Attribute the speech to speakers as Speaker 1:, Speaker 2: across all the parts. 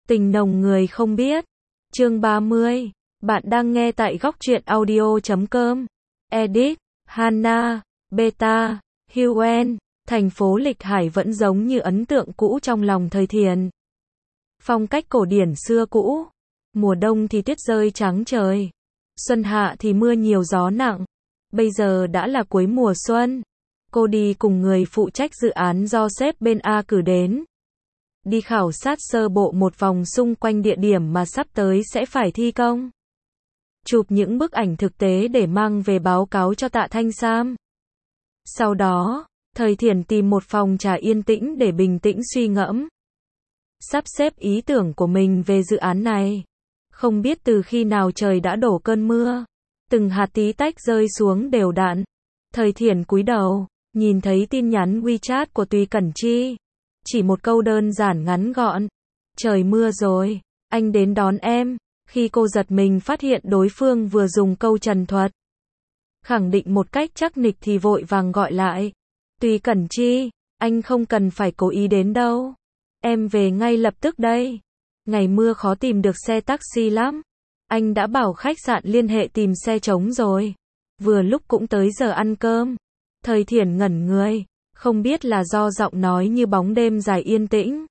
Speaker 1: Tình nồng người không biết. Chương 30. Bạn đang nghe tại góc truyện audio.com. Edit, Hana, Beta, Huen. Thành phố Lịch Hải vẫn giống như ấn tượng cũ trong lòng Thời Thiền. Phong cách cổ điển xưa cũ. Mùa đông thì tuyết rơi trắng trời. Xuân hạ thì mưa nhiều gió nặng. Bây giờ đã là cuối mùa xuân. Cô đi cùng người phụ trách dự án do sếp bên A cử đến. Đi khảo sát sơ bộ một vòng xung quanh địa điểm mà sắp tới sẽ phải thi công. Chụp những bức ảnh thực tế để mang về báo cáo cho Tạ Thanh Sam. Sau đó, Thời Thiền tìm một phòng trà yên tĩnh để bình tĩnh suy ngẫm. Sắp xếp ý tưởng của mình về dự án này. Không biết từ khi nào trời đã đổ cơn mưa. Từng hạt tí tách rơi xuống đều đặn. Thời Thiền cúi đầu, nhìn thấy tin nhắn WeChat của Tùy Cẩn Chi. Chỉ một câu đơn giản ngắn gọn. Trời mưa rồi, anh đến đón em. Khi cô giật mình phát hiện đối phương vừa dùng câu trần thuật. Khẳng định một cách chắc nịch thì vội vàng gọi lại. Tùy Cẩn Chi, anh không cần phải cố ý đến đâu. Em về ngay lập tức đây. Ngày mưa khó tìm được xe taxi lắm. Anh đã bảo khách sạn liên hệ tìm xe trống rồi. Vừa lúc cũng tới giờ ăn cơm. Thời Thiền ngẩn người. Không biết là do giọng nói như bóng đêm dài yên tĩnh.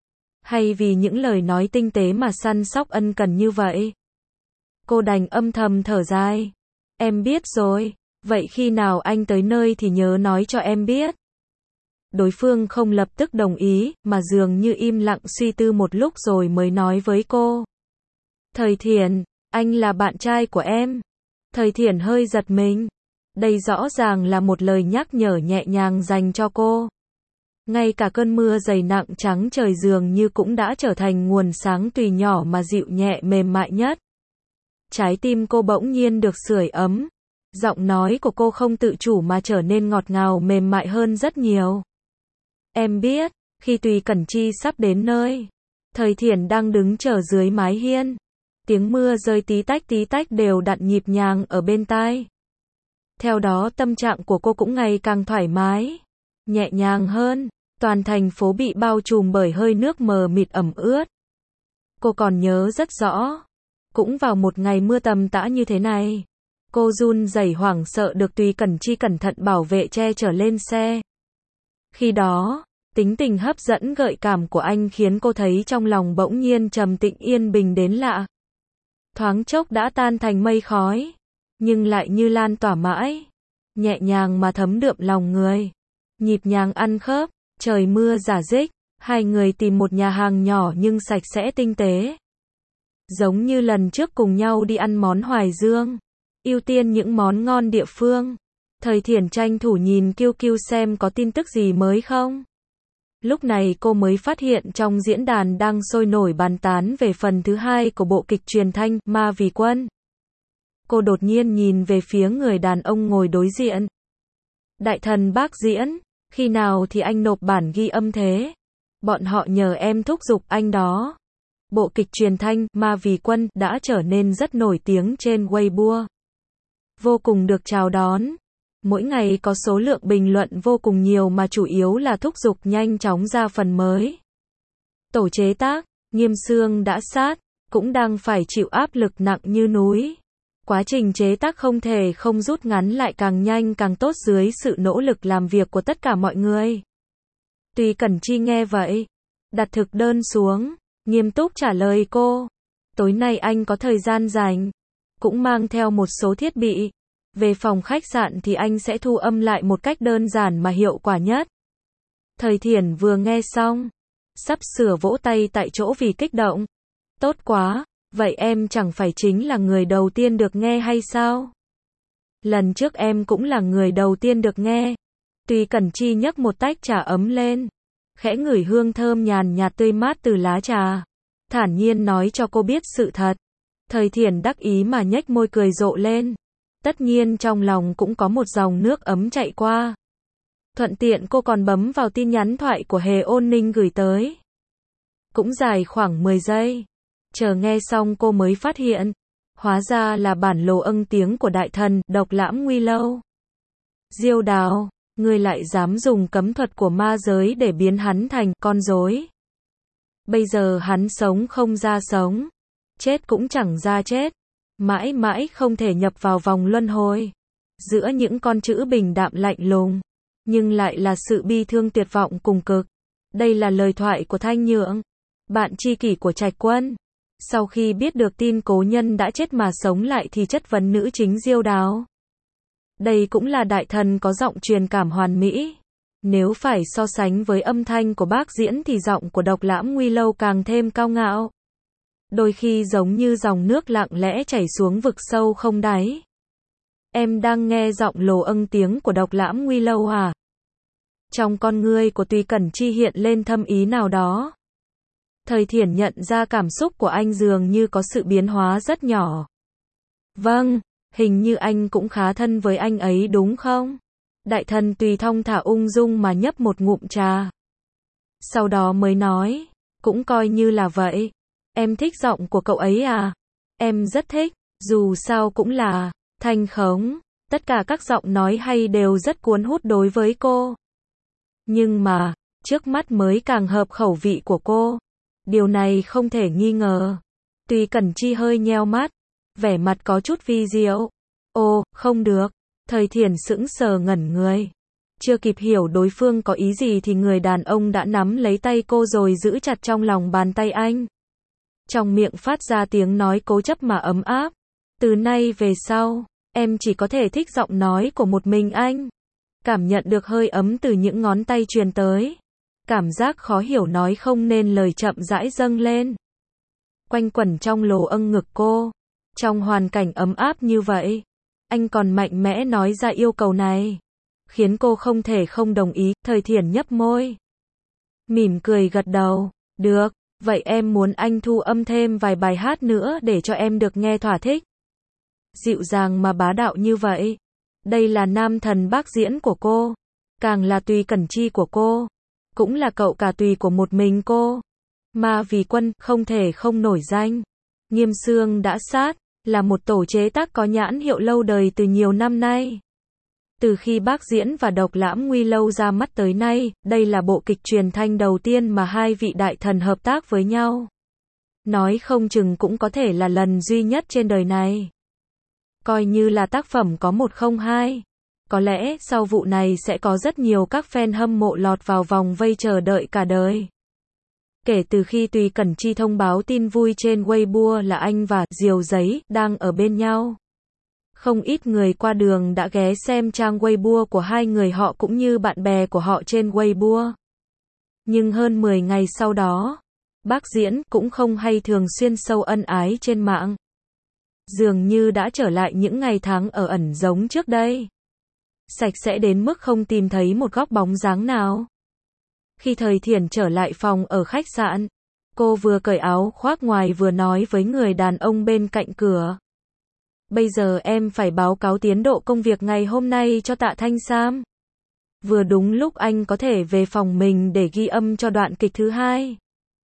Speaker 1: Hay vì những lời nói tinh tế mà săn sóc ân cần như vậy. Cô đành âm thầm thở dài. Em biết rồi. Vậy khi nào anh tới nơi thì nhớ nói cho em biết. Đối phương không lập tức đồng ý, mà dường như im lặng suy tư một lúc rồi mới nói với cô. Thời Thiền, anh là bạn trai của em. Thời Thiền hơi giật mình. Đây rõ ràng là một lời nhắc nhở nhẹ nhàng dành cho cô. Ngay cả cơn mưa dày nặng trắng trời dường như cũng đã trở thành nguồn sáng tùy nhỏ mà dịu nhẹ mềm mại nhất. Trái tim cô bỗng nhiên được sưởi ấm. Giọng nói của cô không tự chủ mà trở nên ngọt ngào mềm mại hơn rất nhiều. Em biết, khi Tùy Cẩn Chi sắp đến nơi. Thời Thiền đang đứng chờ dưới mái hiên. Tiếng mưa rơi tí tách đều đặn nhịp nhàng ở bên tai. Theo đó tâm trạng của cô cũng ngày càng thoải mái, nhẹ nhàng hơn. Toàn thành phố bị bao trùm bởi hơi nước mờ mịt ẩm ướt. Cô còn nhớ rất rõ. Cũng vào một ngày mưa tầm tã như thế này. Cô run rẩy hoảng sợ được Tùy Cẩn Chi cẩn thận bảo vệ che chở lên xe. Khi đó, tính tình hấp dẫn gợi cảm của anh khiến cô thấy trong lòng bỗng nhiên trầm tĩnh yên bình đến lạ. Thoáng chốc đã tan thành mây khói. Nhưng lại như lan tỏa mãi. Nhẹ nhàng mà thấm đượm lòng người. Nhịp nhàng ăn khớp. Trời mưa rả rích. Hai người tìm một nhà hàng nhỏ nhưng sạch sẽ tinh tế. Giống như lần trước cùng nhau đi ăn món Hoài Dương. Ưu tiên những món ngon địa phương. Thời Thiền tranh thủ nhìn QQ xem có tin tức gì mới không. Lúc này cô mới phát hiện trong diễn đàn đang sôi nổi bàn tán về phần thứ 2 của bộ kịch truyền thanh Ma Vì Quân. Cô đột nhiên nhìn về phía người đàn ông ngồi đối diện. Đại thần bác diễn, khi nào thì anh nộp bản ghi âm thế? Bọn họ nhờ em thúc giục anh đó. Bộ kịch truyền thanh Ma Vì Quân đã trở nên rất nổi tiếng trên Weibo. Vô cùng được chào đón. Mỗi ngày có số lượng bình luận vô cùng nhiều mà chủ yếu là thúc giục nhanh chóng ra phần mới. Tổ chế tác, Nghiêm Xương đã sát, cũng đang phải chịu áp lực nặng như núi. Quá trình chế tác không thể không rút ngắn lại càng nhanh càng tốt dưới sự nỗ lực làm việc của tất cả mọi người. Tùy Cẩn Chi nghe vậy, đặt thực đơn xuống, nghiêm túc trả lời cô. Tối nay anh có thời gian rảnh, cũng mang theo một số thiết bị. Về phòng khách sạn thì anh sẽ thu âm lại một cách đơn giản mà hiệu quả nhất. Thời Thiền vừa nghe xong, sắp sửa vỗ tay tại chỗ vì kích động. Tốt quá, vậy em chẳng phải chính là người đầu tiên được nghe hay sao? Lần trước em cũng là người đầu tiên được nghe. Tùy Cẩn Chi nhấc một tách trà ấm lên, khẽ ngửi hương thơm nhàn nhạt tươi mát từ lá trà. Thản nhiên nói cho cô biết sự thật. Thời Thiền đắc ý mà nhếch môi cười rộ lên. Tất nhiên trong lòng cũng có một dòng nước ấm chạy qua. Thuận tiện cô còn bấm vào tin nhắn thoại của Hề Ôn Ninh gửi tới. Cũng dài khoảng 10 giây. Chờ nghe xong cô mới phát hiện. Hóa ra là bản lồ âng tiếng của đại thần Độc Lãm Nguy Lâu. Diêu Đào, ngươi lại dám dùng cấm thuật của ma giới để biến hắn thành con rối. Bây giờ hắn sống không ra sống, chết cũng chẳng ra chết, mãi mãi không thể nhập vào vòng luân hồi. Giữa những con chữ bình đạm lạnh lùng, nhưng lại là sự bi thương tuyệt vọng cùng cực. Đây là lời thoại của Thanh Nhượng, bạn tri kỷ của Trạch Quân. Sau khi biết được tin cố nhân đã chết mà sống lại thì chất vấn nữ chính Diêu Đào. Đây cũng là đại thần có giọng truyền cảm hoàn mỹ. Nếu phải so sánh với âm thanh của bác diễn thì giọng của Độc Lãm Nguy Lâu càng thêm cao ngạo. Đôi khi giống như dòng nước lặng lẽ chảy xuống vực sâu không đáy. Em đang nghe giọng lồ âng tiếng của Độc Lãm Nguy Lâu à? Trong con ngươi của Tùy Cẩn Chi hiện lên thâm ý nào đó. Thời Thiển nhận ra cảm xúc của anh dường như có sự biến hóa rất nhỏ. Vâng, hình như anh cũng khá thân với anh ấy đúng không? Đại thần Tùy thong thả ung dung mà nhấp một ngụm trà. Sau đó mới nói, cũng coi như là vậy. Em thích giọng của cậu ấy à? Em rất thích, dù sao cũng là thanh khống. Tất cả các giọng nói hay đều rất cuốn hút đối với cô. Nhưng mà, trước mắt mới càng hợp khẩu vị của cô. Điều này không thể nghi ngờ. Tùy Cẩn Chi hơi nheo mắt, vẻ mặt có chút vi diệu. Ồ, không được. Thời Thiển sững sờ ngẩn người. Chưa kịp hiểu đối phương có ý gì thì người đàn ông đã nắm lấy tay cô rồi giữ chặt trong lòng bàn tay anh. Trong miệng phát ra tiếng nói cố chấp mà ấm áp. Từ nay về sau, em chỉ có thể thích giọng nói của một mình anh. Cảm nhận được hơi ấm từ những ngón tay truyền tới. Cảm giác khó hiểu nói không nên lời chậm rãi dâng lên. Quanh quẩn trong lồ âng ngực cô. Trong hoàn cảnh ấm áp như vậy, anh còn mạnh mẽ nói ra yêu cầu này. Khiến cô không thể không đồng ý. Thời Thiển nhấp môi, mỉm cười gật đầu. Được, vậy em muốn anh thu âm thêm vài bài hát nữa để cho em được nghe thỏa thích. Dịu dàng mà bá đạo như vậy. Đây là nam thần bác diễn của cô. Càng là Tùy Cẩn Chi của cô. Cũng là cậu cả Tùy của một mình cô. Mà vì Quân không thể không nổi danh. Nghiêm Xương đã sát, là một tổ chế tác có nhãn hiệu lâu đời từ nhiều năm nay. Từ khi bác diễn và Độc Lãm Nguy Lâu ra mắt tới nay, đây là bộ kịch truyền thanh đầu tiên mà hai vị đại thần hợp tác với nhau. Nói không chừng cũng có thể là lần duy nhất trên đời này. Coi như là tác phẩm có 102. Có lẽ sau vụ này sẽ có rất nhiều các fan hâm mộ lọt vào vòng vây chờ đợi cả đời. Kể từ khi Tùy Cẩn Chi thông báo tin vui trên Weibo là anh và Diều Giấy đang ở bên nhau. Không ít người qua đường đã ghé xem trang Weibo của hai người họ cũng như bạn bè của họ trên Weibo. Nhưng hơn 10 ngày sau đó, bác diễn cũng không hay thường xuyên sâu ân ái trên mạng. Dường như đã trở lại những ngày tháng ở ẩn giống trước đây. Sạch sẽ đến mức không tìm thấy một góc bóng dáng nào. Khi Thời Thiển trở lại phòng ở khách sạn, cô vừa cởi áo khoác ngoài vừa nói với người đàn ông bên cạnh cửa. Bây giờ em phải báo cáo tiến độ công việc ngày hôm nay cho Tạ Thanh Sam. Vừa đúng lúc anh có thể về phòng mình để ghi âm cho đoạn kịch thứ 2.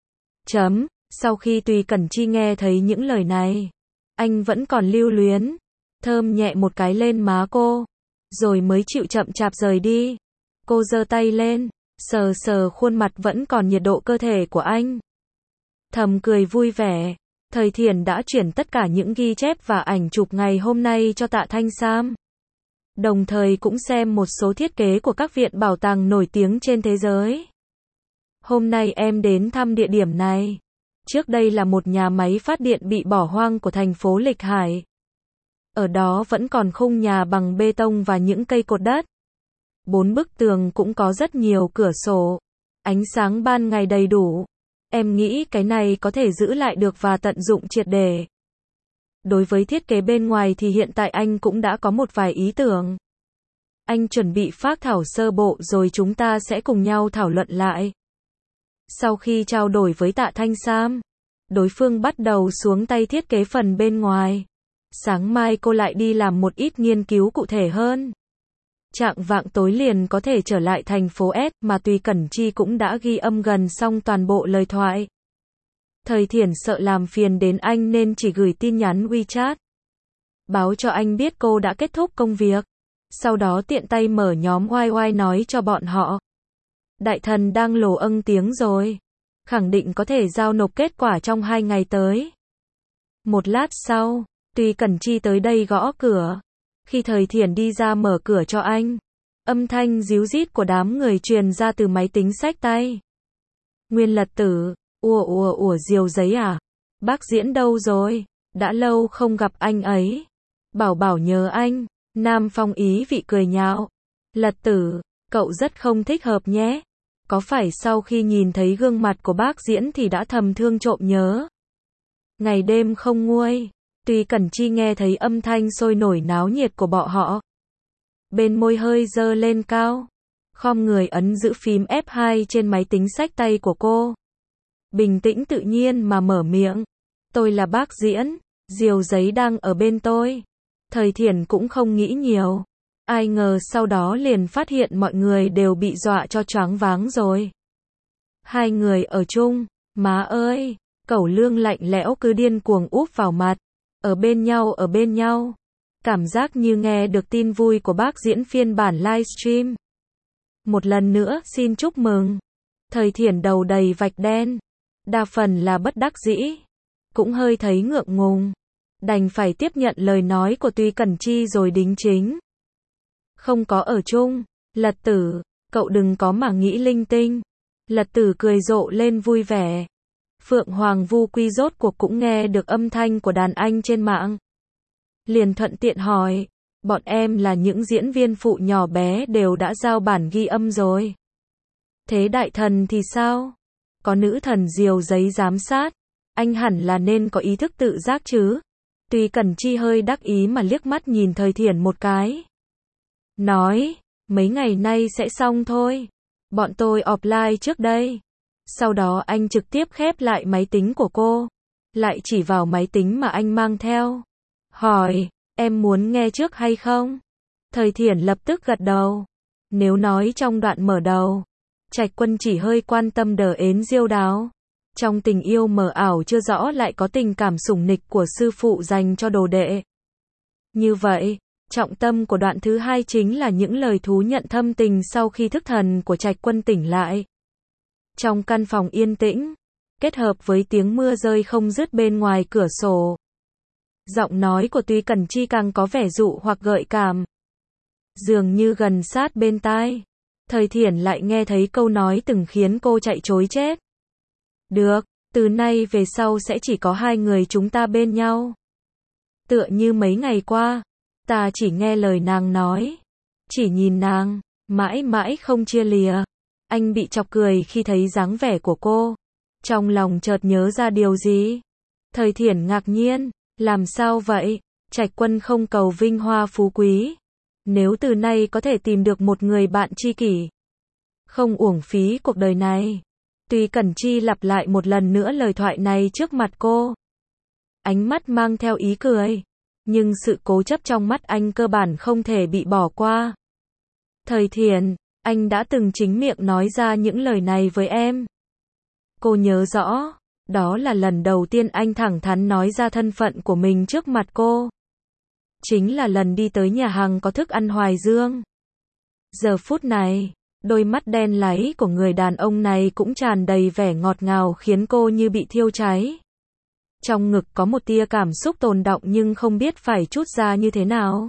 Speaker 1: Sau khi Tùy Cẩn Chi nghe thấy những lời này, anh vẫn còn lưu luyến, thơm nhẹ một cái lên má cô, rồi mới chịu chậm chạp rời đi. Cô giơ tay lên, sờ sờ khuôn mặt vẫn còn nhiệt độ cơ thể của anh. Thầm cười vui vẻ. Thời Thiển đã chuyển tất cả những ghi chép và ảnh chụp ngày hôm nay cho Tạ Thanh Sam. Đồng thời cũng xem một số thiết kế của các viện bảo tàng nổi tiếng trên thế giới. Hôm nay em đến thăm địa điểm này. Trước đây là một nhà máy phát điện bị bỏ hoang của thành phố Lịch Hải. Ở đó vẫn còn khung nhà bằng bê tông và những cây cột đất. 4 bức tường cũng có rất nhiều cửa sổ. Ánh sáng ban ngày đầy đủ. Em nghĩ cái này có thể giữ lại được và tận dụng triệt để. Đối với thiết kế bên ngoài thì hiện tại anh cũng đã có một vài ý tưởng. Anh chuẩn bị phác thảo sơ bộ rồi chúng ta sẽ cùng nhau thảo luận lại. Sau khi trao đổi với Tạ Thanh Sam, đối phương bắt đầu xuống tay thiết kế phần bên ngoài. Sáng mai cô lại đi làm một ít nghiên cứu cụ thể hơn. Chạng vạng tối liền có thể trở lại thành phố S mà Tùy Cẩn Chi cũng đã ghi âm gần xong toàn bộ lời thoại. Thời Thiển sợ làm phiền đến anh nên chỉ gửi tin nhắn WeChat. Báo cho anh biết cô đã kết thúc công việc. Sau đó tiện tay mở nhóm YY nói cho bọn họ. Đại thần đang lồ âng tiếng rồi. khẳng định có thể giao nộp kết quả trong 2 ngày tới. Một lát sau, Tuy Cẩn Chi tới đây gõ cửa. Khi Thời Thiển đi ra mở cửa cho anh, âm thanh ríu rít của đám người truyền ra từ máy tính xách tay. Nguyên Lật Tử, ủa Diều Giấy à? Bác Diễn đâu rồi? Đã lâu không gặp anh ấy. Bảo nhớ anh. Nam Phong ý vị cười nhạo. Lật Tử, cậu rất không thích hợp nhé. Có phải sau khi nhìn thấy gương mặt của bác Diễn thì đã thầm thương trộm nhớ? Ngày đêm không nguôi, Tuy Cẩn Chi nghe thấy âm thanh sôi nổi náo nhiệt của bọn họ. Bên môi hơi dơ lên cao, khom người ấn giữ phím F2 trên máy tính xách tay của cô. Bình tĩnh tự nhiên mà mở miệng. Tôi là bác Diễn, Diều Giấy đang ở bên tôi. Thời Thiển cũng không nghĩ nhiều. Ai ngờ sau đó liền phát hiện mọi người đều bị dọa cho choáng váng rồi. Hai người ở chung, má ơi, Cẩu Lương lạnh lẽo cứ điên cuồng úp vào mặt. Ở bên nhau. Cảm giác như nghe được tin vui của bác Diễn phiên bản livestream. Một lần nữa xin chúc mừng. Thời Thiển đầu đầy vạch đen. Đa phần là bất đắc dĩ. Cũng hơi thấy ngượng ngùng. Đành phải tiếp nhận lời nói của Tuy Cẩn Chi rồi đính chính. Không có ở chung. Lật Tử, cậu đừng có mà nghĩ linh tinh. Lật Tử cười rộ lên vui vẻ. Phượng Hoàng Vu Quy rốt cuộc cũng nghe được âm thanh của đàn anh trên mạng. Liền thuận tiện hỏi, bọn em là những diễn viên phụ nhỏ bé đều đã giao bản ghi âm rồi. Thế đại thần thì sao? Có nữ thần Diều Giấy giám sát, anh hẳn là nên có ý thức tự giác chứ. Tuy Cẩn Chi hơi đắc ý mà liếc mắt nhìn Thời Thiển một cái. Nói, mấy ngày nay sẽ xong thôi. Bọn tôi offline trước đây. Sau đó anh trực tiếp khép lại máy tính của cô. Lại chỉ vào máy tính mà anh mang theo. Hỏi, em muốn nghe trước hay không? Thời Thiển lập tức gật đầu. Nếu nói trong đoạn mở đầu, Trạch Quân chỉ hơi quan tâm đờ ến diêu đáo. Trong tình yêu mờ ảo chưa rõ lại có tình cảm sủng nịch của sư phụ dành cho đồ đệ. Như vậy, trọng tâm của đoạn thứ 2 chính là những lời thú nhận thâm tình sau khi thức thần của Trạch Quân tỉnh lại. Trong căn phòng yên tĩnh, kết hợp với tiếng mưa rơi không dứt bên ngoài cửa sổ. Giọng nói của Tuy Cẩn Chi càng có vẻ dụ hoặc gợi cảm. Dường như gần sát bên tai. Thời Thiển lại nghe thấy câu nói từng khiến cô chạy trối chết. Được, từ nay về sau sẽ chỉ có hai người chúng ta bên nhau. Tựa như mấy ngày qua, ta chỉ nghe lời nàng nói. Chỉ nhìn nàng, mãi mãi không chia lìa. Anh bị chọc cười khi thấy dáng vẻ của cô. Trong lòng chợt nhớ ra điều gì. Thời Thiển ngạc nhiên. Làm sao vậy? Trạch Quân không cầu vinh hoa phú quý. Nếu từ nay có thể tìm được một người bạn tri kỷ, không uổng phí cuộc đời này. Tuy Cẩn Chi lặp lại một lần nữa lời thoại này trước mặt cô. Ánh mắt mang theo ý cười. Nhưng sự cố chấp trong mắt anh cơ bản không thể bị bỏ qua. Thời Thiển, anh đã từng chính miệng nói ra những lời này với em. Cô nhớ rõ. Đó là lần đầu tiên anh thẳng thắn nói ra thân phận của mình trước mặt cô. Chính là lần đi tới nhà hàng có thức ăn Hoài Dương. Giờ phút này, đôi mắt đen láy của người đàn ông này cũng tràn đầy vẻ ngọt ngào khiến cô như bị thiêu cháy. Trong ngực có một tia cảm xúc tồn đọng nhưng không biết phải trút ra như thế nào.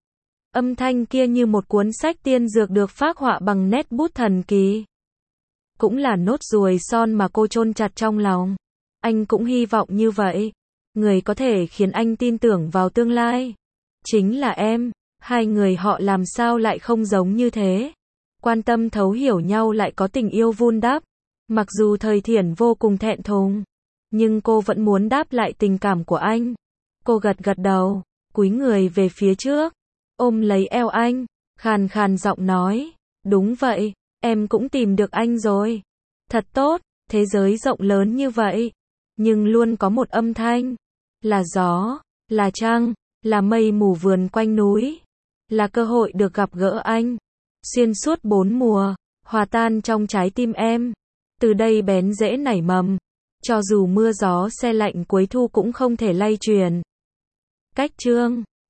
Speaker 1: Âm thanh kia như một cuốn sách tiên dược được phác họa bằng nét bút thần kỳ. Cũng là nốt ruồi son mà cô chôn chặt trong lòng. Anh cũng hy vọng như vậy. Người có thể khiến anh tin tưởng vào tương lai. Chính là em. Hai người họ làm sao lại không giống như thế. Quan tâm thấu hiểu nhau lại có tình yêu vun đắp. Mặc dù Thời Thiển vô cùng thẹn thùng. Nhưng cô vẫn muốn đáp lại tình cảm của anh. Cô gật gật đầu. Cúi người về phía trước. Ôm lấy eo anh. Khàn khàn giọng nói. Đúng vậy. Em cũng tìm được anh rồi. Thật tốt. Thế giới rộng lớn như vậy. Nhưng luôn có một âm thanh. Là gió. Là trăng. Là mây mù vườn quanh núi. Là cơ hội được gặp gỡ anh. Xuyên suốt 4 mùa. Hòa tan trong trái tim em. Từ đây bén rễ nảy mầm. Cho dù mưa gió se lạnh cuối thu cũng không thể lay truyền. Cách chương